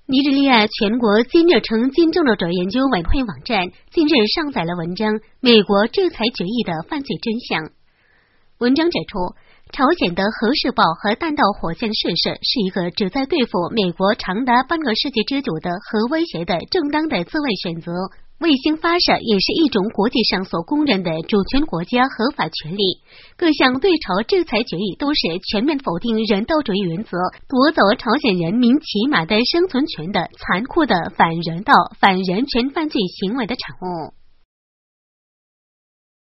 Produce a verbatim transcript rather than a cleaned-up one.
尼日利亚全国金日成金政治者研究委员会网站近日上载了文章《美国制裁决议的犯罪真相》。文章指出，朝鲜的核试爆和弹道火箭试射是一个旨在对付美国长达半个世纪之久的核威胁的正当的自卫选择。卫星发射也是一种国际上所公认的主权国家合法权利。各项对朝制裁决议都是全面否定人道主义原则，夺走朝鲜人民起码的生存权的残酷的反人道、反人权犯罪行为的产物。